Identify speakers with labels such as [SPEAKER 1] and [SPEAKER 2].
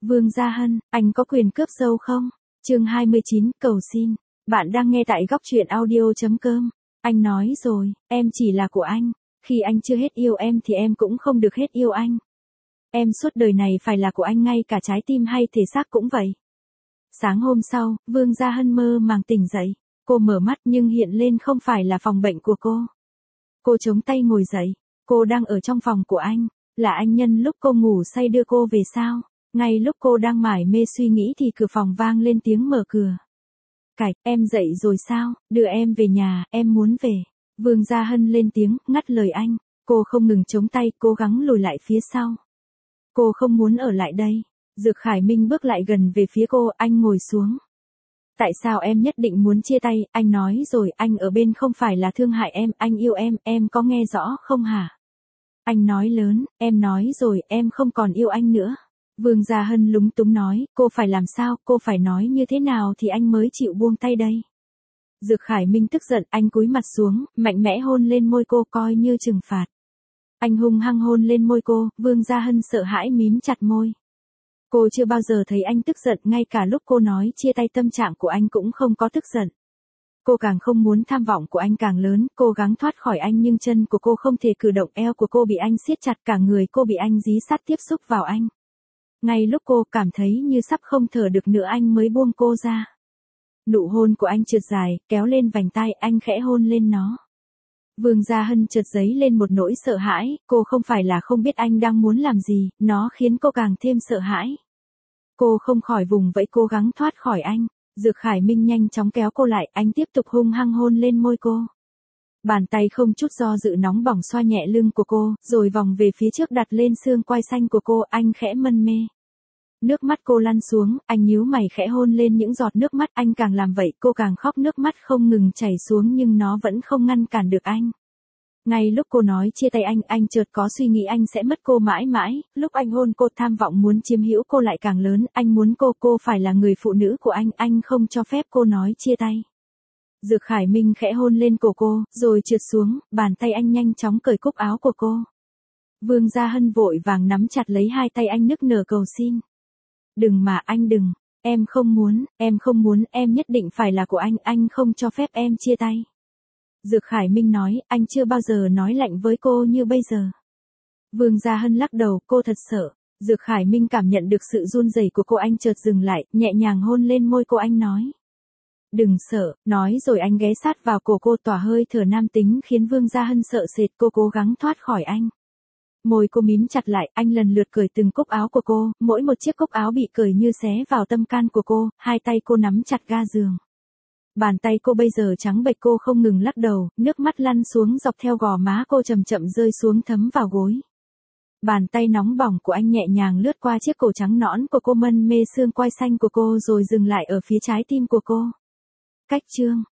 [SPEAKER 1] Vương Gia Hân, anh có quyền cướp dâu không? Chương 29, cầu xin. Bạn đang nghe tại góc truyện audio.com. Anh nói rồi, em chỉ là của anh. Khi anh chưa hết yêu em thì em cũng không được hết yêu anh. Em suốt đời này phải là của anh, ngay cả trái tim hay thể xác cũng vậy. Sáng hôm sau, Vương Gia Hân mơ màng tỉnh dậy. Cô mở mắt nhưng hiện lên không phải là phòng bệnh của cô. Cô chống tay ngồi dậy. Cô đang ở trong phòng của anh. Là anh nhân lúc cô ngủ say đưa cô về sao? Ngay lúc cô đang mải mê suy nghĩ thì cửa phòng vang lên tiếng mở cửa. Cạch, em dậy rồi sao? Đưa em về nhà, em muốn về. Vương Gia Hân lên tiếng, ngắt lời anh. Cô không ngừng chống tay, cố gắng lùi lại phía sau. Cô không muốn ở lại đây. Dược Khải Minh bước lại gần về phía cô, anh ngồi xuống. Tại sao em nhất định muốn chia tay? Anh nói rồi, anh ở bên không phải là thương hại em, anh yêu em có nghe rõ không hả? Anh nói lớn, em nói rồi, em không còn yêu anh nữa. Vương Gia Hân lúng túng nói, cô phải làm sao, cô phải nói như thế nào thì anh mới chịu buông tay đây. Dược Khải Minh tức giận, anh cúi mặt xuống, mạnh mẽ hôn lên môi cô coi như trừng phạt. Anh hung hăng hôn lên môi cô, Vương Gia Hân sợ hãi mím chặt môi. Cô chưa bao giờ thấy anh tức giận, ngay cả lúc cô nói chia tay tâm trạng của anh cũng không có tức giận. Cô càng không muốn tham vọng của anh càng lớn, cố gắng thoát khỏi anh nhưng chân của cô không thể cử động, eo của cô bị anh siết chặt, cả người cô bị anh dí sát tiếp xúc vào anh. Ngay lúc cô cảm thấy như sắp không thở được nữa anh mới buông cô ra. Nụ hôn của anh trượt dài, kéo lên vành tai, anh khẽ hôn lên nó. Vương Gia Hân chợt dấy lên một nỗi sợ hãi, cô không phải là không biết anh đang muốn làm gì, nó khiến cô càng thêm sợ hãi. Cô không khỏi vùng vẫy cố gắng thoát khỏi anh. Dược Khải Minh nhanh chóng kéo cô lại, anh tiếp tục hung hăng hôn lên môi cô. Bàn tay không chút do dự nóng bỏng xoa nhẹ lưng của cô, rồi vòng về phía trước đặt lên xương quai xanh của cô, anh khẽ mân mê. Nước mắt cô lăn xuống, anh nhíu mày khẽ hôn lên những giọt nước mắt, anh càng làm vậy cô càng khóc, nước mắt không ngừng chảy xuống nhưng nó vẫn không ngăn cản được anh. Ngay lúc cô nói chia tay anh chợt có suy nghĩ anh sẽ mất cô mãi mãi, lúc anh hôn cô tham vọng muốn chiếm hữu cô lại càng lớn, anh muốn cô phải là người phụ nữ của anh không cho phép cô nói chia tay. Dược Khải Minh khẽ hôn lên cổ cô, rồi trượt xuống, bàn tay anh nhanh chóng cởi cúc áo của cô. Vương Gia Hân vội vàng nắm chặt lấy hai tay anh nức nở cầu xin. Đừng mà anh đừng, em không muốn, em nhất định phải là của anh không cho phép em chia tay. Dược Khải Minh nói, anh chưa bao giờ nói lạnh với cô như bây giờ. Vương Gia Hân lắc đầu, cô thật sợ. Dược Khải Minh cảm nhận được sự run rẩy của cô, anh chợt dừng lại, nhẹ nhàng hôn lên môi cô, anh nói. Đừng sợ, nói rồi anh ghé sát vào cổ cô, tỏa hơi thở nam tính khiến Vương Gia Hân sợ sệt, cô cố gắng thoát khỏi anh. Môi cô mím chặt lại, anh lần lượt cởi từng cúc áo của cô, mỗi một chiếc cúc áo bị cởi như xé vào tâm can của cô, hai tay cô nắm chặt ga giường. Bàn tay cô bây giờ trắng bệch, cô không ngừng lắc đầu, nước mắt lăn xuống dọc theo gò má cô chậm chậm rơi xuống thấm vào gối. Bàn tay nóng bỏng của anh nhẹ nhàng lướt qua chiếc cổ trắng nõn của cô, mân mê xương quai xanh của cô rồi dừng lại ở phía trái tim của cô. Cách chương